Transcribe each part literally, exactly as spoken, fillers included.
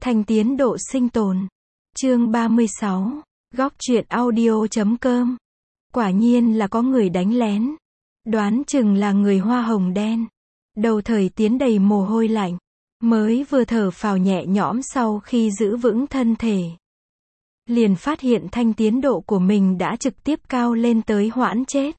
Thanh tiến độ sinh tồn. Chương ba mươi sáu. Góc truyện audio chấm com. Quả nhiên là có người đánh lén. Đoán chừng là người hoa hồng đen. Đầu Thời Tiến đầy mồ hôi lạnh. Mới vừa thở phào nhẹ nhõm sau khi giữ vững thân thể. Liền phát hiện thanh tiến độ của mình đã trực tiếp cao lên tới hoãn chết.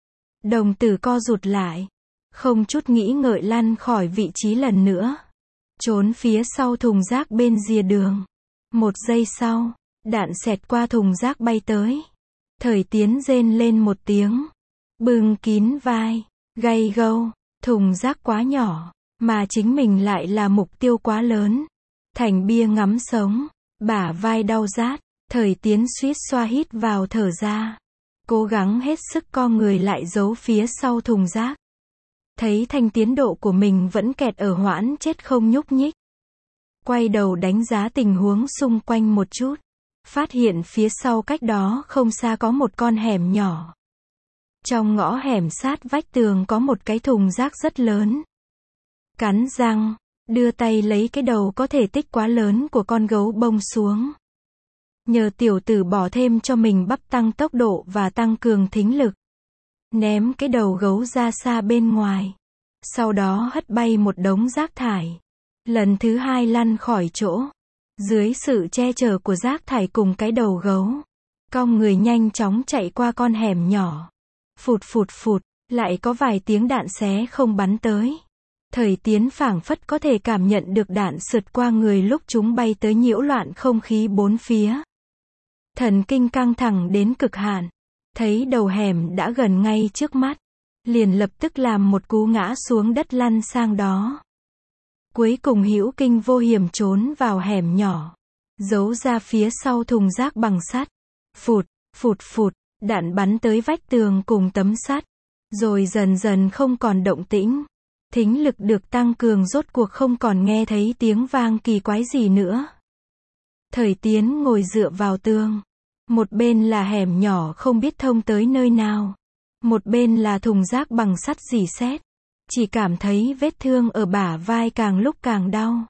Đồng tử co rụt lại. Không chút nghĩ ngợi lăn khỏi vị trí lần nữa. Trốn phía sau thùng rác bên rìa đường. Một giây sau, đạn xẹt qua thùng rác bay tới. Thời Tiến rên lên một tiếng. Bưng kín vai, gay gâu, thùng rác quá nhỏ, mà chính mình lại là mục tiêu quá lớn. Thành bia ngắm sống, bả vai đau rát, Thời Tiến suýt xoa hít vào thở ra. Cố gắng hết sức co người lại giấu phía sau thùng rác. Thấy thanh tiến độ của mình vẫn kẹt ở hoãn chết không nhúc nhích. Quay đầu đánh giá tình huống xung quanh một chút. Phát hiện phía sau cách đó không xa có một con hẻm nhỏ. Trong ngõ hẻm sát vách tường có một cái thùng rác rất lớn. Cắn răng, đưa tay lấy cái đầu có thể tích quá lớn của con gấu bông xuống. Nhờ tiểu tử bỏ thêm cho mình bắp tăng tốc độ và tăng cường thính lực. Ném cái đầu gấu ra xa bên ngoài. Sau đó hất bay một đống rác thải. Lần thứ hai lăn khỏi chỗ. Dưới sự che chở của rác thải cùng cái đầu gấu. Cong người nhanh chóng chạy qua con hẻm nhỏ. Phụt phụt phụt, lại có vài tiếng đạn xé không bắn tới. Thời Tiến phảng phất có thể cảm nhận được đạn sượt qua người lúc chúng bay tới nhiễu loạn không khí bốn phía. Thần kinh căng thẳng đến cực hạn. Thấy đầu hẻm đã gần ngay trước mắt. Liền lập tức làm một cú ngã xuống đất lăn sang đó. Cuối cùng hữu kinh vô hiểm trốn vào hẻm nhỏ. Giấu ra phía sau thùng rác bằng sắt. Phụt, phụt phụt, đạn bắn tới vách tường cùng tấm sắt. Rồi dần dần không còn động tĩnh. Thính lực được tăng cường rốt cuộc không còn nghe thấy tiếng vang kỳ quái gì nữa. Thời Tiến ngồi dựa vào tường. Một bên là hẻm nhỏ không biết thông tới nơi nào. Một bên là thùng rác bằng sắt rỉ sét. Chỉ cảm thấy vết thương ở bả vai càng lúc càng đau.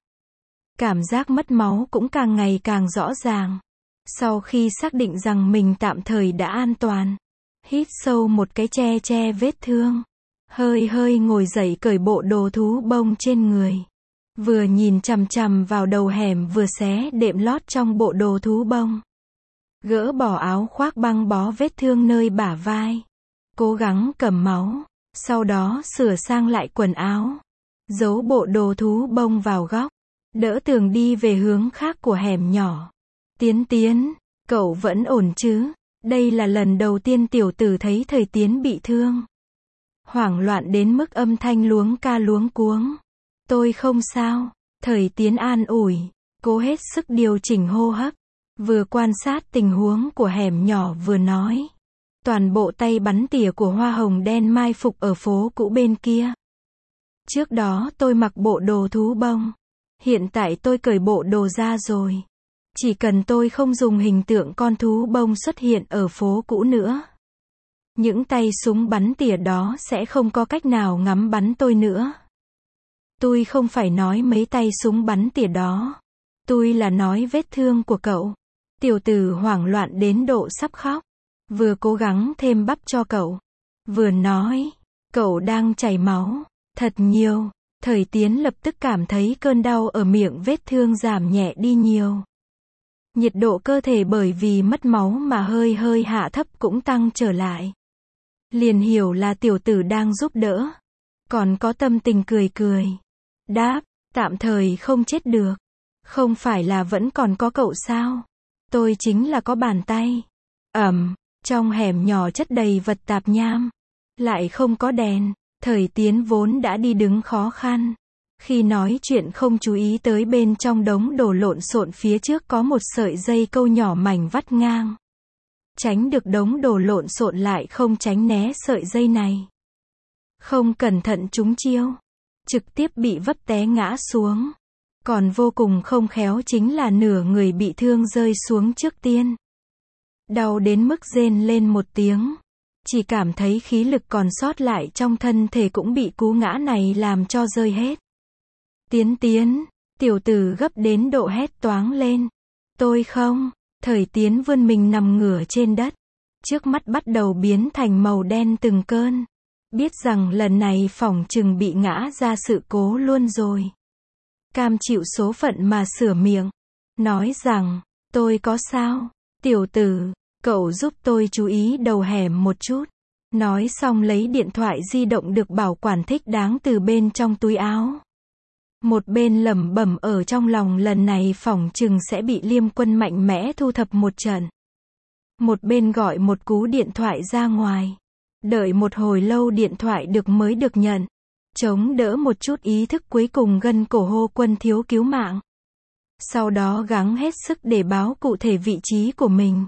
Cảm giác mất máu cũng càng ngày càng rõ ràng. Sau khi xác định rằng mình tạm thời đã an toàn. Hít sâu một cái che che vết thương. Hơi hơi ngồi dậy cởi bộ đồ thú bông trên người. Vừa nhìn chằm chằm vào đầu hẻm vừa xé đệm lót trong bộ đồ thú bông. Gỡ bỏ áo khoác băng bó vết thương nơi bả vai. Cố gắng cầm máu. Sau đó sửa sang lại quần áo. Giấu bộ đồ thú bông vào góc. Đỡ tường đi về hướng khác của hẻm nhỏ. Tiến Tiến, cậu vẫn ổn chứ? Đây là lần đầu tiên tiểu tử thấy Thời Tiến bị thương. Hoảng loạn đến mức âm thanh luống ca luống cuống. Tôi không sao. Thời Tiến an ủi. Cố hết sức điều chỉnh hô hấp. Vừa quan sát tình huống của hẻm nhỏ vừa nói. Toàn bộ tay bắn tỉa của hoa hồng đen mai phục ở phố cũ bên kia. Trước đó tôi mặc bộ đồ thú bông. Hiện tại tôi cởi bộ đồ ra rồi. Chỉ cần tôi không dùng hình tượng con thú bông xuất hiện ở phố cũ nữa. Những tay súng bắn tỉa đó sẽ không có cách nào ngắm bắn tôi nữa. Tôi không phải nói mấy tay súng bắn tỉa đó. Tôi là nói vết thương của cậu. Tiểu tử hoảng loạn đến độ sắp khóc. Vừa cố gắng thêm bắp cho cậu. Vừa nói. Cậu đang chảy máu. Thật nhiều. Thời Tiến lập tức cảm thấy cơn đau ở miệng vết thương giảm nhẹ đi nhiều. Nhiệt độ cơ thể bởi vì mất máu mà hơi hơi hạ thấp cũng tăng trở lại. Liền hiểu là tiểu tử đang giúp đỡ. Còn có tâm tình cười cười. Đáp, tạm thời không chết được. Không phải là vẫn còn có cậu sao? Tôi chính là có bàn tay. Ẩm, trong hẻm nhỏ chất đầy vật tạp nham. Lại không có đèn. Thời Tiến vốn đã đi đứng khó khăn. Khi nói chuyện không chú ý tới bên trong đống đồ lộn xộn phía trước có một sợi dây câu nhỏ mảnh vắt ngang. Tránh được đống đồ lộn xộn lại không tránh né sợi dây này. Không cẩn thận trúng chiêu. Trực tiếp bị vấp té ngã xuống. Còn vô cùng không khéo chính là nửa người bị thương rơi xuống trước tiên. Đau đến mức rên lên một tiếng. Chỉ cảm thấy khí lực còn sót lại trong thân thể cũng bị cú ngã này làm cho rơi hết. Tiến Tiến, Tiểu tử gấp đến độ hét toáng lên. Tôi không. Thời Tiến vươn mình nằm ngửa trên đất. Trước mắt bắt đầu biến thành màu đen từng cơn. Biết rằng lần này phỏng chừng bị ngã ra sự cố luôn rồi. Cam chịu số phận mà sửa miệng. Nói rằng, tôi có sao? Tiểu tử, cậu giúp tôi chú ý đầu hẻm một chút. Nói xong lấy điện thoại di động được bảo quản thích đáng từ bên trong túi áo. Một bên lẩm bẩm ở trong lòng lần này phỏng chừng sẽ bị Liêm Quân mạnh mẽ thu thập một trận. Một bên gọi một cú điện thoại ra ngoài. Đợi một hồi lâu điện thoại được mới được nhận. Chống đỡ một chút ý thức cuối cùng gân cổ hô Quân thiếu cứu mạng. Sau đó gắng hết sức để báo cụ thể vị trí của mình.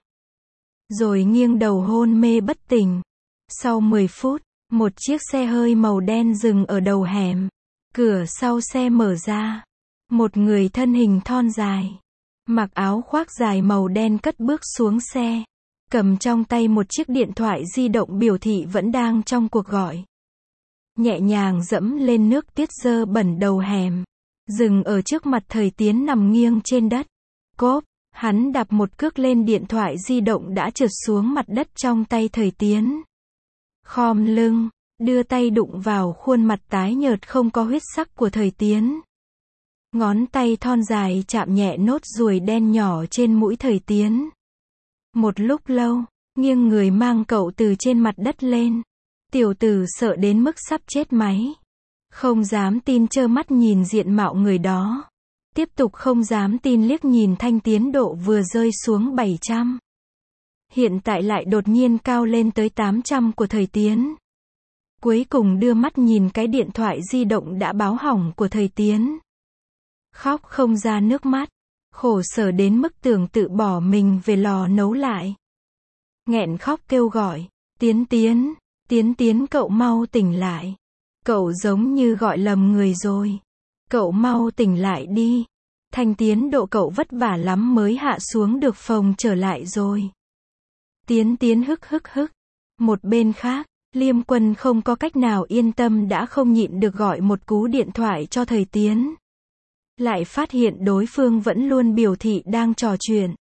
Rồi nghiêng đầu hôn mê bất tỉnh. Sau mười phút, một chiếc xe hơi màu đen dừng ở đầu hẻm. Cửa sau xe mở ra. Một người thân hình thon dài. Mặc áo khoác dài màu đen cất bước xuống xe. Cầm trong tay một chiếc điện thoại di động biểu thị vẫn đang trong cuộc gọi. Nhẹ nhàng dẫm lên nước tiết dơ bẩn đầu hẻm. Dừng ở trước mặt Thời Tiến nằm nghiêng trên đất. Cốp, hắn đạp một cước lên điện thoại di động đã trượt xuống mặt đất trong tay Thời Tiến. Khom lưng, đưa tay đụng vào khuôn mặt tái nhợt không có huyết sắc của Thời Tiến. Ngón tay thon dài chạm nhẹ nốt ruồi đen nhỏ trên mũi Thời Tiến. Một lúc lâu, nghiêng người mang cậu từ trên mặt đất lên. Tiểu tử sợ đến mức sắp chết máy. Không dám tin trơ mắt nhìn diện mạo người đó. Tiếp tục không dám tin liếc nhìn thanh tiến độ vừa rơi xuống bảy trăm. Hiện tại lại đột nhiên cao lên tới tám trăm của Thời Tiến. Cuối cùng đưa mắt nhìn cái điện thoại di động đã báo hỏng của Thời Tiến. Khóc không ra nước mắt. Khổ sở đến mức tưởng tự bỏ mình về lò nấu lại. Nghẹn khóc kêu gọi. Tiến Tiến, Tiến Tiến cậu mau tỉnh lại. Cậu giống như gọi lầm người rồi. Cậu mau tỉnh lại đi. Thanh Tiến độ cậu vất vả lắm mới hạ xuống được phòng trở lại rồi. Tiến Tiến hức hức hức. Một bên khác, Liêm Quân không có cách nào yên tâm đã không nhịn được gọi một cú điện thoại cho Thời Tiến. Lại phát hiện đối phương vẫn luôn biểu thị đang trò chuyện.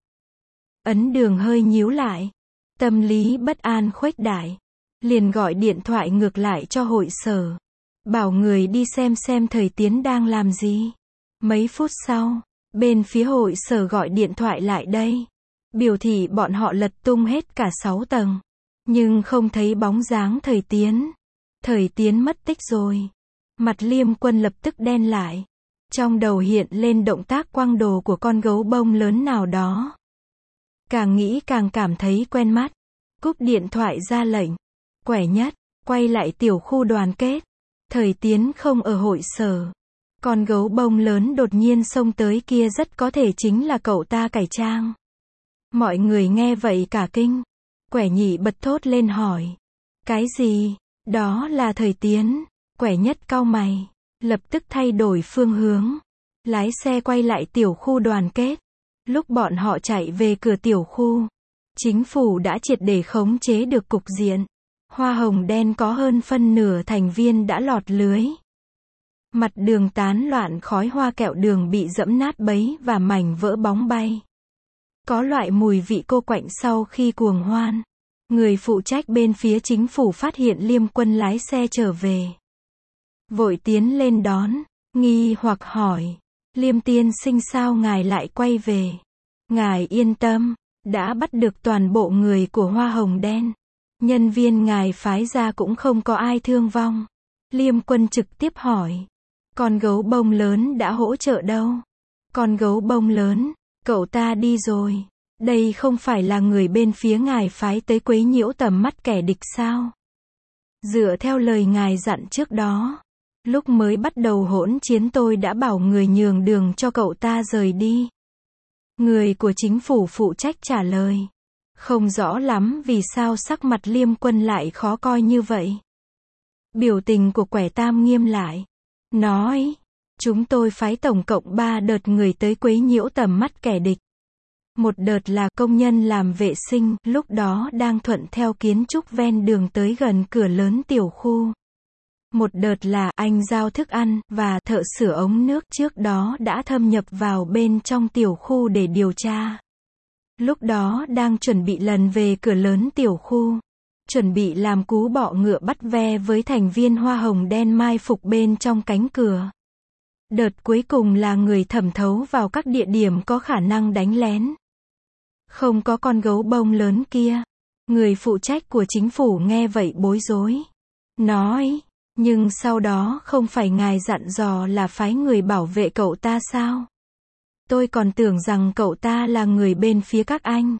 Ấn Đường hơi nhíu lại. Tâm lý bất an khuếch đại. Liền gọi điện thoại ngược lại cho hội sở. Bảo người đi xem xem Thời Tiến đang làm gì. Mấy phút sau, bên phía hội sở gọi điện thoại lại đây. Biểu thị bọn họ lật tung hết cả sáu tầng. Nhưng không thấy bóng dáng Thời Tiến. Thời Tiến mất tích rồi. Mặt Liêm Quân lập tức đen lại. Trong đầu hiện lên động tác quăng đồ của con gấu bông lớn nào đó. Càng nghĩ càng cảm thấy quen mắt. Cúp điện thoại ra lệnh. Quẻ nhất, quay lại tiểu khu đoàn kết. Thời Tiến không ở hội sở. Con gấu bông lớn đột nhiên xông tới kia rất có thể chính là cậu ta cải trang. Mọi người nghe vậy cả kinh. Quẻ nhị bật thốt lên hỏi. Cái gì? Đó là Thời Tiến. Quẻ nhất cau mày. Lập tức thay đổi phương hướng. Lái xe quay lại tiểu khu đoàn kết. Lúc bọn họ chạy về cửa tiểu khu, chính phủ đã triệt để khống chế được cục diện. Hoa hồng đen có hơn phân nửa thành viên đã lọt lưới. Mặt đường tán loạn khói hoa kẹo đường bị dẫm nát bấy và mảnh vỡ bóng bay. Có loại mùi vị cô quạnh sau khi cuồng hoan. Người phụ trách bên phía chính phủ phát hiện Liêm Quân lái xe trở về. Vội tiến lên đón, nghi hoặc hỏi. Liêm tiên sinh sao ngài lại quay về? Ngài yên tâm, đã bắt được toàn bộ người của Hoa Hồng Đen. Nhân viên ngài phái ra cũng không có ai thương vong. Liêm Quân trực tiếp hỏi. Con gấu bông lớn đã hỗ trợ đâu? Con gấu bông lớn, cậu ta đi rồi. Đây không phải là người bên phía ngài phái tới quấy nhiễu tầm mắt kẻ địch sao? Dựa theo lời ngài dặn trước đó, lúc mới bắt đầu hỗn chiến tôi đã bảo người nhường đường cho cậu ta rời đi. Người của chính phủ phụ trách trả lời. Không rõ lắm vì sao sắc mặt Liêm Quân lại khó coi như vậy. Biểu tình của Quẻ Tam nghiêm lại. Nói, chúng tôi phái tổng cộng ba đợt người tới quấy nhiễu tầm mắt kẻ địch. Một đợt là công nhân làm vệ sinh, lúc đó đang thuận theo kiến trúc ven đường tới gần cửa lớn tiểu khu. Một đợt là anh giao thức ăn và thợ sửa ống nước trước đó đã thâm nhập vào bên trong tiểu khu để điều tra. Lúc đó đang chuẩn bị lần về cửa lớn tiểu khu, chuẩn bị làm cú bọ ngựa bắt ve với thành viên hoa hồng đen mai phục bên trong cánh cửa. Đợt cuối cùng là người thẩm thấu vào các địa điểm có khả năng đánh lén. Không có con gấu bông lớn kia. Người phụ trách của chính phủ nghe vậy bối rối. Nói, nhưng sau đó không phải ngài dặn dò là phái người bảo vệ cậu ta sao? Tôi còn tưởng rằng cậu ta là người bên phía các anh.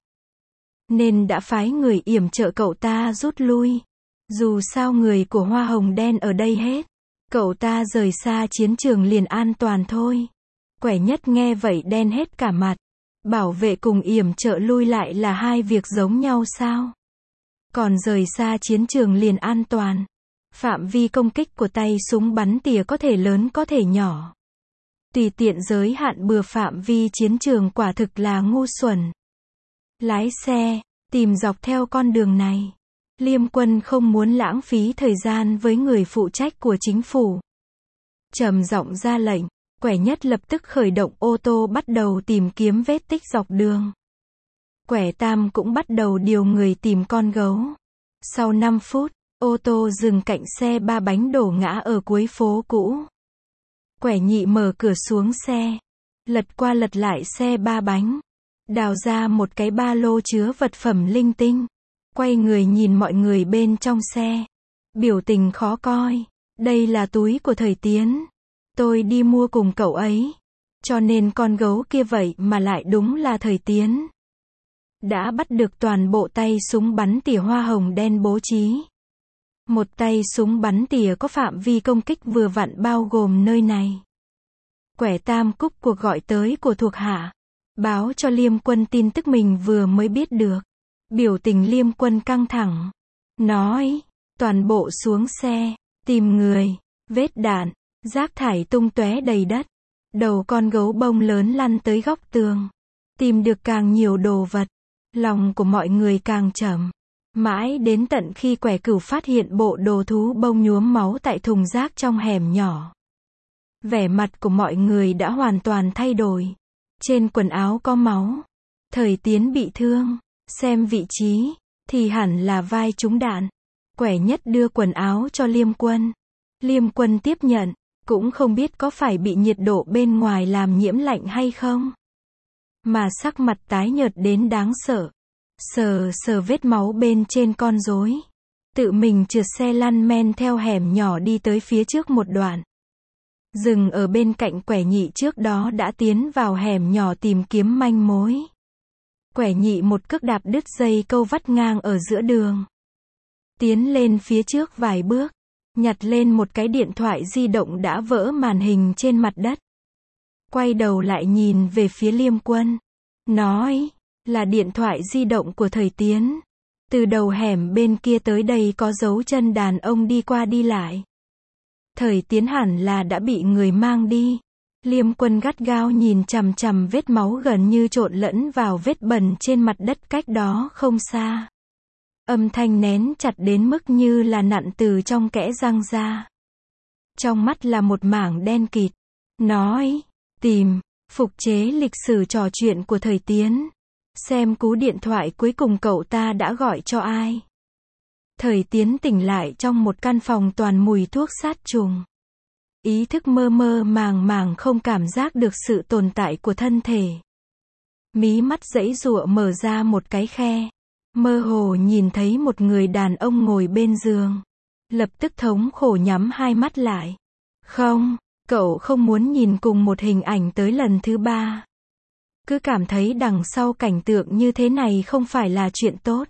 Nên đã phái người yểm trợ cậu ta rút lui. Dù sao người của hoa hồng đen ở đây hết. Cậu ta rời xa chiến trường liền an toàn thôi. Quẻ nhất nghe vậy đen hết cả mặt. Bảo vệ cùng yểm trợ lui lại là hai việc giống nhau sao? Còn rời xa chiến trường liền an toàn. Phạm vi công kích của tay súng bắn tỉa có thể lớn có thể nhỏ. Tùy tiện giới hạn bừa phạm vi chiến trường quả thực là ngu xuẩn. Lái xe, tìm dọc theo con đường này. Liêm Quân không muốn lãng phí thời gian với người phụ trách của chính phủ. Trầm giọng ra lệnh, Quẻ nhất lập tức khởi động ô tô bắt đầu tìm kiếm vết tích dọc đường. Quẻ tam cũng bắt đầu điều người tìm con gấu. Sau năm phút, ô tô dừng cạnh xe ba bánh đổ ngã ở cuối phố cũ. Quẻ nhị mở cửa xuống xe, lật qua lật lại xe ba bánh, đào ra một cái ba lô chứa vật phẩm linh tinh, quay người nhìn mọi người bên trong xe, biểu tình khó coi. Đây là túi của Thời Tiến, tôi đi mua cùng cậu ấy, cho nên con gấu kia vậy mà lại đúng là Thời Tiến. Đã bắt được toàn bộ tay súng bắn tỉa hoa hồng đen bố trí. Một tay súng bắn tỉa có phạm vi công kích vừa vặn bao gồm nơi này. Quẻ tam cúp cuộc gọi tới của thuộc hạ, báo cho Liêm Quân tin tức mình vừa mới biết được. Biểu tình Liêm Quân căng thẳng, nói, toàn bộ xuống xe, tìm người, vết đạn, rác thải tung tóe đầy đất. Đầu con gấu bông lớn lăn tới góc tường. Tìm được càng nhiều đồ vật, lòng của mọi người càng trầm. Mãi đến tận khi Quẻ cửu phát hiện bộ đồ thú bông nhuốm máu tại thùng rác trong hẻm nhỏ. Vẻ mặt của mọi người đã hoàn toàn thay đổi. Trên quần áo có máu. Thời Tiến bị thương. Xem vị trí, thì hẳn là vai trúng đạn. Quẻ nhất đưa quần áo cho Liêm Quân. Liêm Quân tiếp nhận, cũng không biết có phải bị nhiệt độ bên ngoài làm nhiễm lạnh hay không. Mà sắc mặt tái nhợt đến đáng sợ. Sờ sờ vết máu bên trên con rối. Tự mình trượt xe lăn men theo hẻm nhỏ đi tới phía trước một đoạn. Dừng ở bên cạnh Quẻ nhị trước đó đã tiến vào hẻm nhỏ tìm kiếm manh mối. Quẻ nhị một cước đạp đứt dây câu vắt ngang ở giữa đường. Tiến lên phía trước vài bước, nhặt lên một cái điện thoại di động đã vỡ màn hình trên mặt đất. Quay đầu lại nhìn về phía Liêm Quân. Nói, là điện thoại di động của Thời Tiến. Từ đầu hẻm bên kia tới đây có dấu chân đàn ông đi qua đi lại. Thời Tiến hẳn là đã bị người mang đi. Liêm Quân gắt gao nhìn chằm chằm vết máu gần như trộn lẫn vào vết bẩn trên mặt đất cách đó không xa. Âm thanh nén chặt đến mức như là nặn từ trong kẽ răng ra. Trong mắt là một mảng đen kịt. Nói, tìm, phục chế lịch sử trò chuyện của Thời Tiến. Xem cú điện thoại cuối cùng cậu ta đã gọi cho ai. Thời Tiến tỉnh lại trong một căn phòng toàn mùi thuốc sát trùng. Ý thức mơ mơ màng màng không cảm giác được sự tồn tại của thân thể. Mí mắt giãy giụa mở ra một cái khe. Mơ hồ nhìn thấy một người đàn ông ngồi bên giường. Lập tức thống khổ nhắm hai mắt lại. Không, cậu không muốn nhìn cùng một hình ảnh tới lần thứ ba. Cứ cảm thấy đằng sau cảnh tượng như thế này không phải là chuyện tốt.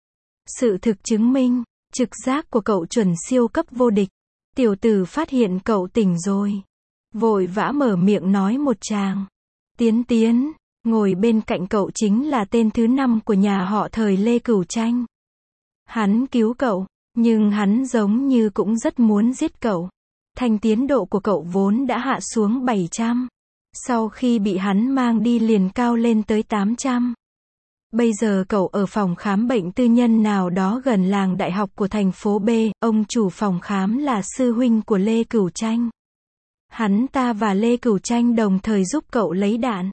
Sự thực chứng minh, trực giác của cậu chuẩn siêu cấp vô địch. Tiểu tử phát hiện cậu tỉnh rồi. Vội vã mở miệng nói một tràng. Tiến Tiến, ngồi bên cạnh cậu chính là tên thứ năm của nhà họ Thời Lê Cửu Tranh. Hắn cứu cậu, nhưng hắn giống như cũng rất muốn giết cậu. Thành tiến độ của cậu vốn đã hạ xuống bảy trăm. Sau khi bị hắn mang đi liền cao lên tới tám trăm. Bây giờ cậu ở phòng khám bệnh tư nhân nào đó gần làng đại học của thành phố B, ông chủ phòng khám là sư huynh của Lê Cửu Tranh. Hắn ta và Lê Cửu Tranh đồng thời giúp cậu lấy đạn,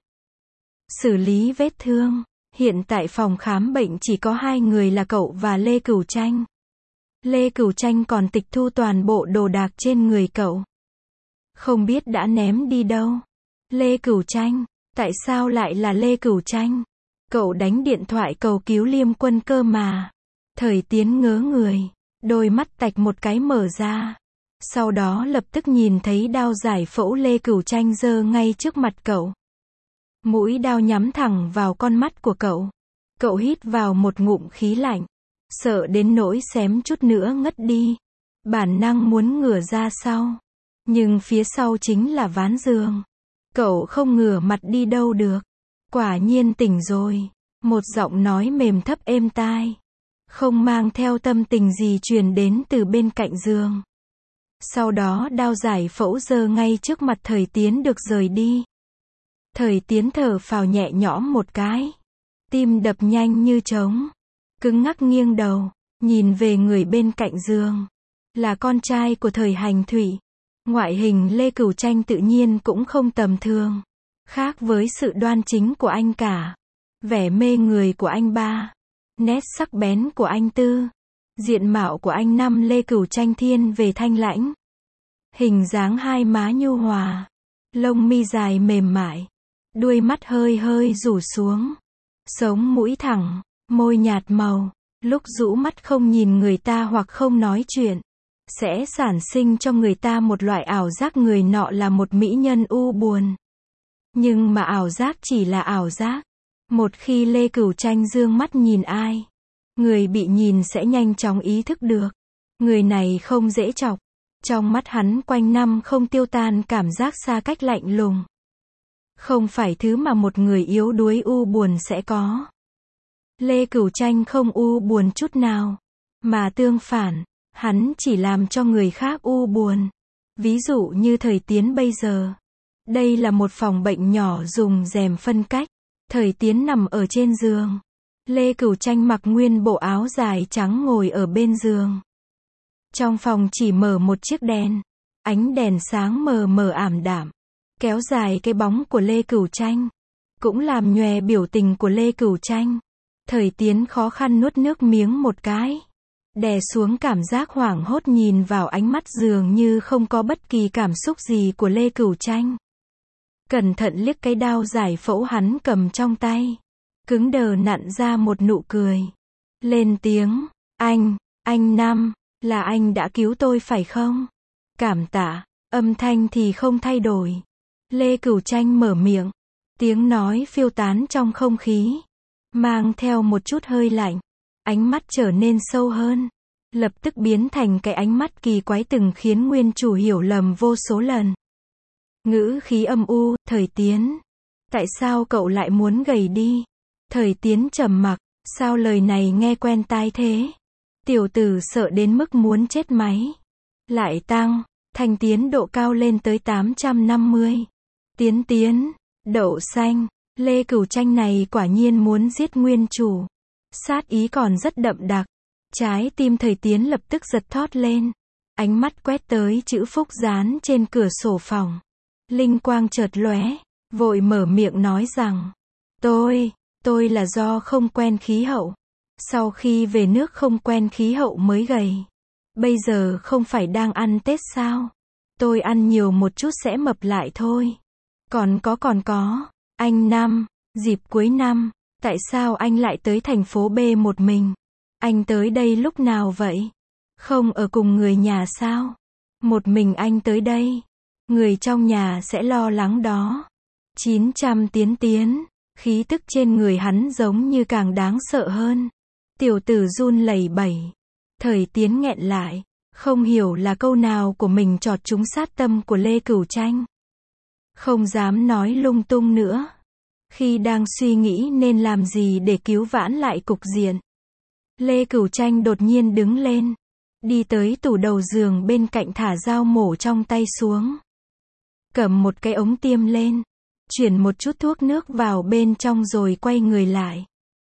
xử lý vết thương. Hiện tại phòng khám bệnh chỉ có hai người là cậu và Lê Cửu Tranh. Lê Cửu Tranh còn tịch thu toàn bộ đồ đạc trên người cậu. Không biết đã ném đi đâu. Lê Cửu Tranh, tại sao lại là Lê Cửu Tranh? Cậu đánh điện thoại cầu cứu Liêm Quân cơ mà. Thời Tiến ngớ người, đôi mắt tạch một cái mở ra. Sau đó lập tức nhìn thấy đao giải phẫu Lê Cửu Tranh giơ ngay trước mặt cậu. Mũi đao nhắm thẳng vào con mắt của cậu. Cậu hít vào một ngụm khí lạnh, sợ đến nỗi xém chút nữa ngất đi. Bản năng muốn ngửa ra sau, nhưng phía sau chính là ván giường. Cậu không ngửa mặt đi đâu được. Quả nhiên tỉnh rồi. Một giọng nói mềm thấp êm tai, không mang theo tâm tình gì truyền đến từ bên cạnh giường. Sau đó đao giải phẫu giơ ngay trước mặt Thời Tiến được rời đi. Thời Tiến thở phào nhẹ nhõm một cái. Tim đập nhanh như trống. Cứng ngắc nghiêng đầu, nhìn về người bên cạnh giường. Là con trai của Thời Hành Thủy. Ngoại hình Lê Cửu Tranh tự nhiên cũng không tầm thường. Khác với sự đoan chính của anh cả. Vẻ mê người của anh ba. Nét sắc bén của anh tư. Diện mạo của anh năm Lê Cửu Tranh thiên về thanh lãnh. Hình dáng hai má nhu hòa. Lông mi dài mềm mại. Đuôi mắt hơi hơi rủ xuống. Sống mũi thẳng, môi nhạt màu. Lúc rũ mắt không nhìn người ta hoặc không nói chuyện, sẽ sản sinh cho người ta một loại ảo giác người nọ là một mỹ nhân u buồn. Nhưng mà ảo giác chỉ là ảo giác. Một khi Lê Cửu Tranh dương mắt nhìn ai, người bị nhìn sẽ nhanh chóng ý thức được. Người này không dễ chọc. Trong mắt hắn quanh năm không tiêu tan cảm giác xa cách lạnh lùng. Không phải thứ mà một người yếu đuối u buồn sẽ có. Lê Cửu Tranh không u buồn chút nào. Mà tương phản, hắn chỉ làm cho người khác u buồn. Ví dụ như Thời Tiến bây giờ. Đây là một phòng bệnh nhỏ dùng rèm phân cách. Thời Tiến nằm ở trên giường. Lê Cửu Tranh mặc nguyên bộ áo dài trắng ngồi ở bên giường. Trong phòng chỉ mở một chiếc đèn. Ánh đèn sáng mờ mờ ảm đạm. Kéo dài cái bóng của Lê Cửu Tranh. Cũng làm nhòe biểu tình của Lê Cửu Tranh. Thời Tiến khó khăn nuốt nước miếng một cái. Đè xuống cảm giác hoảng hốt nhìn vào ánh mắt dường như không có bất kỳ cảm xúc gì của Lê Cửu Tranh. Cẩn thận liếc cái đao giải phẫu hắn cầm trong tay. Cứng đờ nặn ra một nụ cười. Lên tiếng, anh, anh Năm, là anh đã cứu tôi phải không? Cảm tạ, âm thanh thì không thay đổi. Lê Cửu Tranh mở miệng. Tiếng nói phiêu tán trong không khí. Mang theo một chút hơi lạnh. Ánh mắt trở nên sâu hơn. Lập tức biến thành cái ánh mắt kỳ quái từng khiến nguyên chủ hiểu lầm vô số lần. Ngữ khí âm u, Thời Tiến. Tại sao cậu lại muốn gầy đi? Thời Tiến trầm mặc, sao lời này nghe quen tai thế? Tiểu tử sợ đến mức muốn chết máy. Lại tăng, thành tiến độ cao lên tới tám trăm năm mươi. Tiến tiến, đậu xanh, Lê Cửu Tranh này quả nhiên muốn giết nguyên chủ. Sát ý còn rất đậm đặc. Trái tim Thời Tiến lập tức giật thót lên. Ánh mắt quét tới chữ phúc dán trên cửa sổ phòng. Linh quang chợt lóe, vội mở miệng nói rằng, tôi, tôi là do không quen khí hậu. Sau khi về nước không quen khí hậu mới gầy. Bây giờ không phải đang ăn Tết sao? Tôi ăn nhiều một chút sẽ mập lại thôi. Còn có còn có, anh Năm, dịp cuối năm, tại sao anh lại tới thành phố B một mình? Anh tới đây lúc nào vậy? Không ở cùng người nhà sao? Một mình anh tới đây. Người trong nhà sẽ lo lắng đó. chín trăm tiến tiến, khí tức trên người hắn giống như càng đáng sợ hơn. Tiểu tử run lẩy bẩy. Thời Tiến nghẹn lại, không hiểu là câu nào của mình chọt trúng sát tâm của Lê Cửu Tranh. Không dám nói lung tung nữa. Khi đang suy nghĩ nên làm gì để cứu vãn lại cục diện, Lê Cửu Tranh đột nhiên đứng lên, đi tới tủ đầu giường bên cạnh thả dao mổ trong tay xuống. Cầm một cái ống tiêm lên, chuyển một chút thuốc nước vào bên trong rồi quay người lại.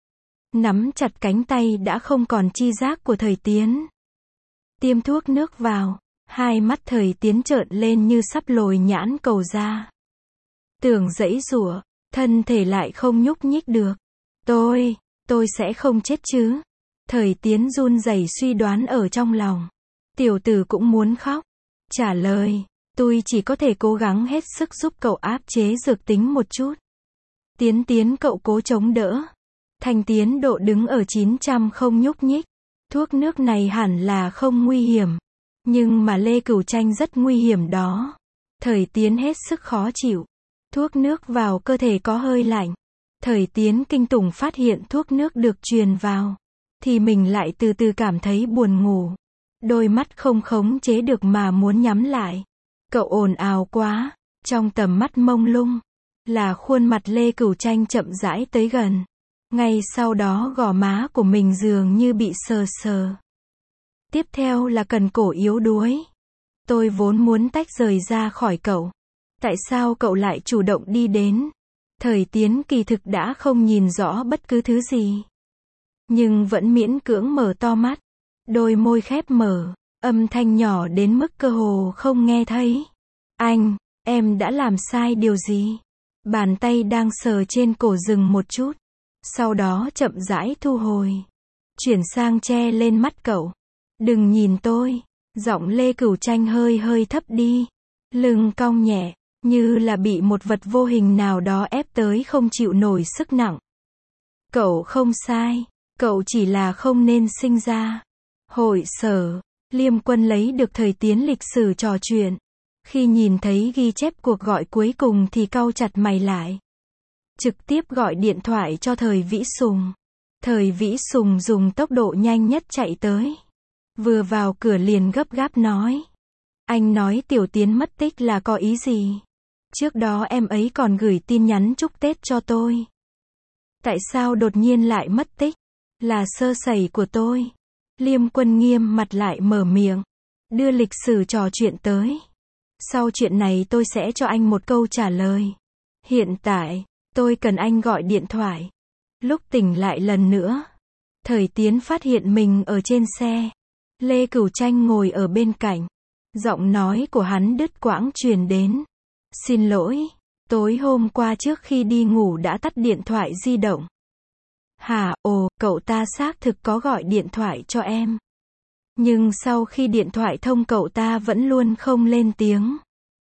nắm chặt cánh tay đã không còn chi giác của Thời Tiến. Tiêm thuốc nước vào, hai mắt Thời Tiến trợn lên như sắp lồi nhãn cầu ra. Tưởng giãy giụa, thân thể lại không nhúc nhích được. Tôi, tôi sẽ không chết chứ? Thời Tiến run rẩy suy đoán ở trong lòng. Tiểu tử cũng muốn khóc. Trả lời, tôi chỉ có thể cố gắng hết sức giúp cậu áp chế dược tính một chút. Tiến Tiến cậu cố chống đỡ. Thành Tiến độ đứng ở chín trăm không nhúc nhích. Thuốc nước này hẳn là không nguy hiểm. Nhưng mà Lê Cửu Tranh rất nguy hiểm đó. Thời Tiến hết sức khó chịu. Thuốc nước vào cơ thể có hơi lạnh. Thời Tiến kinh tủng phát hiện thuốc nước được truyền vào. Thì mình lại từ từ cảm thấy buồn ngủ. Đôi mắt không khống chế được mà muốn nhắm lại. Cậu ồn ào quá. Trong tầm mắt mông lung là khuôn mặt Lê Cửu Tranh chậm rãi tới gần. Ngay sau đó gò má của mình dường như bị sờ sờ. Tiếp theo là cần cổ yếu đuối. Tôi vốn muốn tách rời ra khỏi cậu. Tại sao cậu lại chủ động đi đến? Thời Tiến kỳ thực đã không nhìn rõ bất cứ thứ gì. Nhưng vẫn miễn cưỡng mở to mắt. Đôi môi khép mở, âm thanh nhỏ đến mức cơ hồ không nghe thấy. Anh, em đã làm sai điều gì? Bàn tay đang sờ trên cổ dừng một chút. Sau đó chậm rãi thu hồi. Chuyển sang che lên mắt cậu. Đừng nhìn tôi. Giọng Lê Cửu Tranh hơi hơi thấp đi. Lưng cong nhẹ, như là bị một vật vô hình nào đó ép tới không chịu nổi sức nặng. Cậu không sai. Cậu chỉ là không nên sinh ra. Hội sở, Liêm Quân lấy được Thời Tiến lịch sử trò chuyện. Khi nhìn thấy ghi chép cuộc gọi cuối cùng thì cau chặt mày lại. Trực tiếp gọi điện thoại cho Thời Vĩ Sùng. Thời Vĩ Sùng dùng tốc độ nhanh nhất chạy tới. Vừa vào cửa liền gấp gáp nói. Anh nói Tiểu Tiến mất tích là có ý gì? Trước đó em ấy còn gửi tin nhắn chúc Tết cho tôi. Tại sao đột nhiên lại mất tích? Là sơ sẩy của tôi. Liêm Quân nghiêm mặt lại mở miệng. Đưa lịch sử trò chuyện tới. Sau chuyện này tôi sẽ cho anh một câu trả lời. Hiện tại, tôi cần anh gọi điện thoại. Lúc tỉnh lại lần nữa, Thời Tiến phát hiện mình ở trên xe. Lê Cửu Tranh ngồi ở bên cạnh. Giọng nói của hắn đứt quãng truyền đến. Xin lỗi, tối hôm qua trước khi đi ngủ đã tắt điện thoại di động. Hả, ồ, cậu ta xác thực có gọi điện thoại cho em. Nhưng sau khi điện thoại thông cậu ta vẫn luôn không lên tiếng.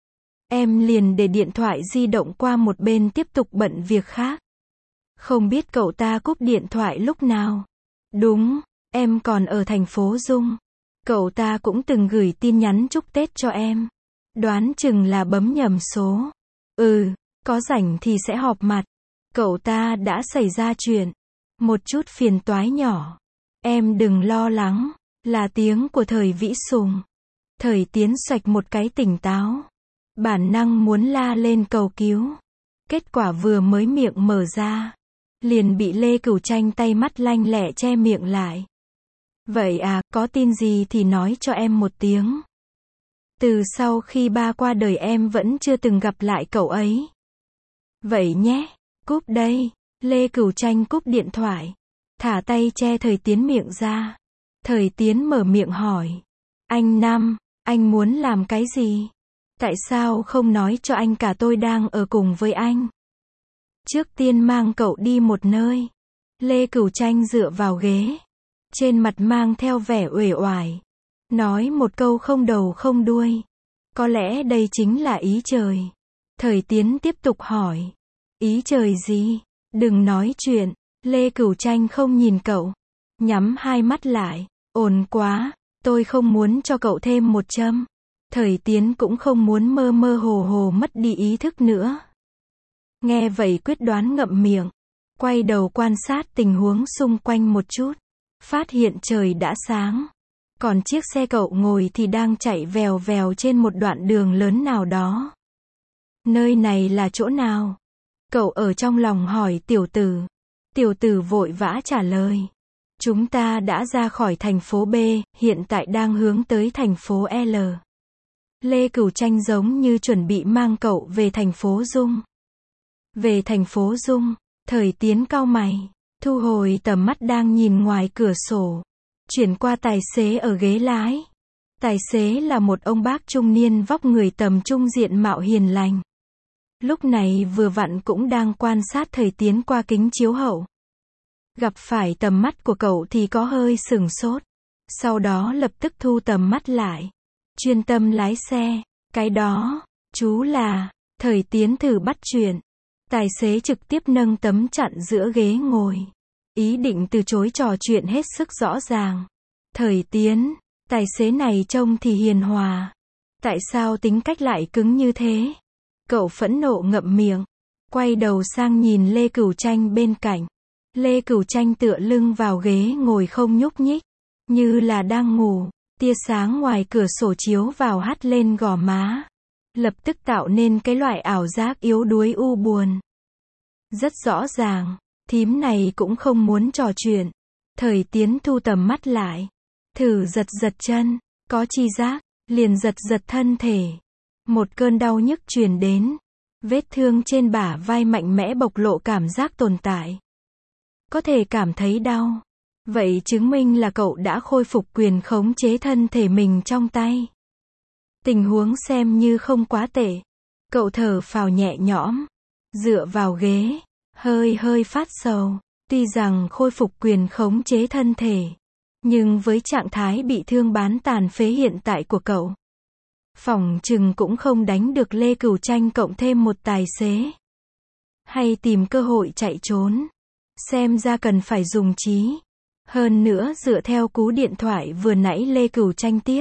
Em liền để điện thoại di động qua một bên tiếp tục bận việc khác. Không biết cậu ta cúp điện thoại lúc nào. Đúng, em còn ở thành phố Dung. Cậu ta cũng từng gửi tin nhắn chúc Tết cho em. Đoán chừng là bấm nhầm số. Ừ, có rảnh thì sẽ họp mặt. Cậu ta đã xảy ra chuyện. Một chút phiền toái nhỏ. Em đừng lo lắng. Là tiếng của Thời Vĩ Sùng. Thời Tiến xoạch một cái tỉnh táo. Bản năng muốn la lên cầu cứu. Kết quả vừa mới miệng mở ra. Liền bị Lê Cửu Tranh tay mắt lanh lẹ che miệng lại. Vậy à, có tin gì thì nói cho em một tiếng. Từ sau khi ba qua đời em vẫn chưa từng gặp lại cậu ấy. Vậy nhé, cúp đây. Lê Cửu Tranh cúp điện thoại. Thả tay che Thời Tiến miệng ra. Thời Tiến mở miệng hỏi. Anh Năm, anh muốn làm cái gì? Tại sao không nói cho anh cả tôi đang ở cùng với anh? Trước tiên mang cậu đi một nơi. Lê Cửu Tranh dựa vào ghế. Trên mặt mang theo vẻ uể oải. Nói một câu không đầu không đuôi. Có lẽ đây chính là ý trời. Thời Tiến tiếp tục hỏi. Ý trời gì? Đừng nói chuyện. Lê Cửu Tranh không nhìn cậu. Nhắm hai mắt lại. Ồn quá. Tôi không muốn cho cậu thêm một châm. Thời Tiến cũng không muốn mơ mơ hồ hồ mất đi ý thức nữa. Nghe vậy quyết đoán ngậm miệng. Quay đầu quan sát tình huống xung quanh một chút. Phát hiện trời đã sáng. Còn chiếc xe cậu ngồi thì đang chạy vèo vèo trên một đoạn đường lớn nào đó. Nơi này là chỗ nào? Cậu ở trong lòng hỏi tiểu tử. Tiểu tử vội vã trả lời. Chúng ta đã ra khỏi thành phố B, hiện tại đang hướng tới thành phố L. Lê Cửu Tranh giống như chuẩn bị mang cậu về thành phố Dung. Về thành phố Dung, Thời Tiến cau mày. thu hồi tầm mắt đang nhìn ngoài cửa sổ, chuyển qua tài xế ở ghế lái. Tài xế là một ông bác trung niên vóc người tầm trung diện mạo hiền lành. Lúc này vừa vặn cũng đang quan sát Thời Tiến qua kính chiếu hậu. Gặp phải tầm mắt của cậu thì có hơi sửng sốt. Sau đó lập tức thu tầm mắt lại. Chuyên tâm lái xe. Cái đó, chú là, Thời Tiến thử bắt chuyện. Tài xế trực tiếp nâng tấm chặn giữa ghế ngồi. Ý định từ chối trò chuyện hết sức rõ ràng. Thời Tiến, tài xế này trông thì hiền hòa. Tại sao tính cách lại cứng như thế? Cậu phẫn nộ ngậm miệng. Quay đầu sang nhìn Lê Cửu Tranh bên cạnh. Lê Cửu Tranh tựa lưng vào ghế ngồi không nhúc nhích. Như là đang ngủ. Tia sáng ngoài cửa sổ chiếu vào hắt lên gò má. Lập tức tạo nên cái loại ảo giác yếu đuối u buồn. Rất rõ ràng, thím này cũng không muốn trò chuyện. Thời Tiến thu tầm mắt lại. Thử giật giật chân, có chi giác, liền giật giật thân thể. Một cơn đau nhức truyền đến. Vết thương trên bả vai mạnh mẽ bộc lộ cảm giác tồn tại. Có thể cảm thấy đau. Vậy chứng minh là cậu đã khôi phục quyền khống chế thân thể mình trong tay. Tình huống xem như không quá tệ. Cậu thở phào nhẹ nhõm. Dựa vào ghế. Hơi hơi phát sầu. Tuy rằng khôi phục quyền khống chế thân thể. Nhưng với trạng thái bị thương bán tàn phế hiện tại của cậu. Phỏng chừng cũng không đánh được Lê Cửu Tranh cộng thêm một tài xế. Hay tìm cơ hội chạy trốn. Xem ra cần phải dùng trí. Hơn nữa dựa theo cú điện thoại vừa nãy Lê Cửu Tranh tiếp.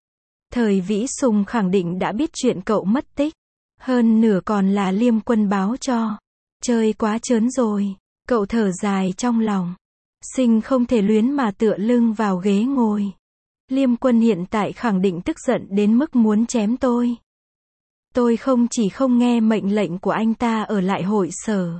Thời Vĩ Sùng khẳng định đã biết chuyện cậu mất tích. Hơn nửa còn là Liêm Quân báo cho. Chơi quá trớn rồi. Cậu thở dài trong lòng. Sinh không thể luyến mà tựa lưng vào ghế ngồi. Liêm Quân hiện tại khẳng định tức giận đến mức muốn chém tôi. Tôi không chỉ không nghe mệnh lệnh của anh ta ở lại hội sở.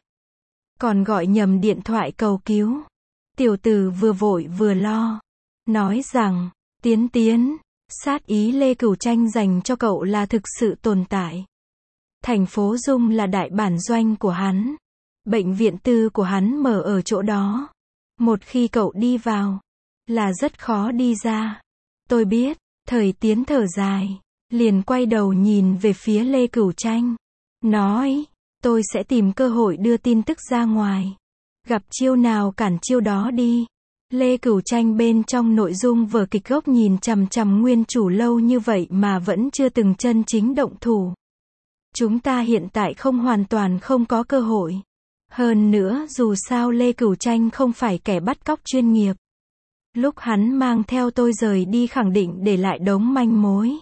Còn gọi nhầm điện thoại cầu cứu. Tiểu tử vừa vội vừa lo. Nói rằng, Tiến Tiến, sát ý Lê Cửu Tranh dành cho cậu là thực sự tồn tại. Thành phố Dung là đại bản doanh của hắn. Bệnh viện tư của hắn mở ở chỗ đó. Một khi cậu đi vào, là rất khó đi ra. Tôi biết, Thời Tiến thở dài. Liền quay đầu nhìn về phía Lê Cửu Tranh. Nói, tôi sẽ tìm cơ hội đưa tin tức ra ngoài. Gặp chiêu nào cản chiêu đó đi. Lê Cửu Tranh bên trong nội dung vở kịch gốc nhìn chằm chằm nguyên chủ lâu như vậy mà vẫn chưa từng chân chính động thủ. Chúng ta hiện tại không hoàn toàn không có cơ hội. Hơn nữa dù sao Lê Cửu Tranh không phải kẻ bắt cóc chuyên nghiệp. Lúc hắn mang theo tôi rời đi khẳng định để lại đống manh mối.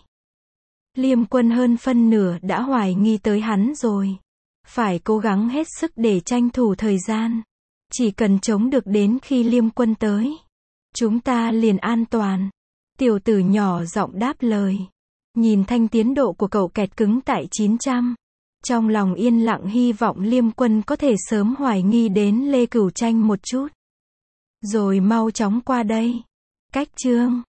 Liêm Quân hơn phân nửa đã hoài nghi tới hắn rồi. Phải cố gắng hết sức để tranh thủ thời gian. Chỉ cần chống được đến khi Liêm Quân tới. Chúng ta liền an toàn. Tiểu tử nhỏ giọng đáp lời. Nhìn thanh tiến độ của cậu kẹt cứng tại chín trăm. Trong lòng yên lặng hy vọng Liêm Quân có thể sớm hoài nghi đến Lê Cửu Tranh một chút. Rồi mau chóng qua đây. Cách chương